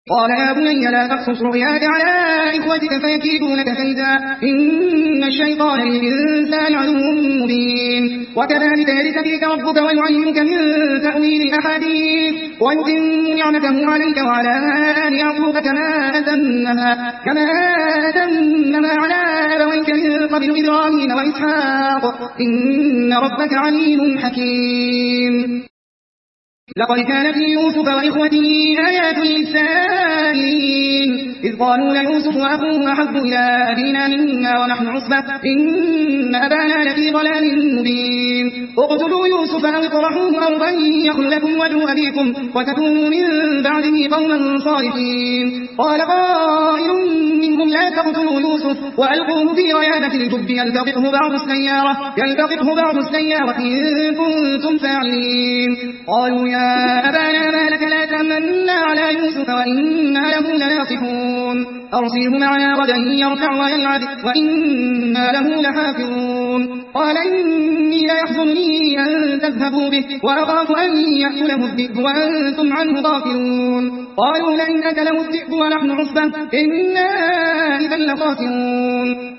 قال يا بني لا تقصص رؤياك على إخوتك فيكيدوا لك كيدا إن الشيطان للإنسان عدو مبين وكذلك يرث فيك ربك ويعلمك من تأويل الأحاديث ويتم نعمته عليك وعلى آل يعقوب كما أتمها على أبويك من قبل إبراهيم وإسحاق إن ربك عليم حكيم لقد كان في يوسف وإخوته آيات للسائلين إذ قالوا ليوسف وأخوه أحب إلى أبينا منا ونحن عصبة إن أبانا لفي ضلال مبين اقتلوا يوسف أو اطرحوه أرضا يخل لكم وجه أبيكم وتكونوا من بعده قوما صالحين قال قائل منهم لا تقتلوا يوسف وألقوه في غيابة الجب يلتقطه بعض السيارة إن كنتم فاعلين قالوا يا أبانا ما لك لا تأمنا على يوسف وإنا له لناصحون أرسله معنا غدا يرتع ويلعب وإنا له لحافظون قال إني ليحزنني أن تذهبوا به وأخاف أن يأكله الذئب وأنتم عنه غافلون قالوا لئن أكله الذئب ونحن عصبة إنا إذا لخاسرون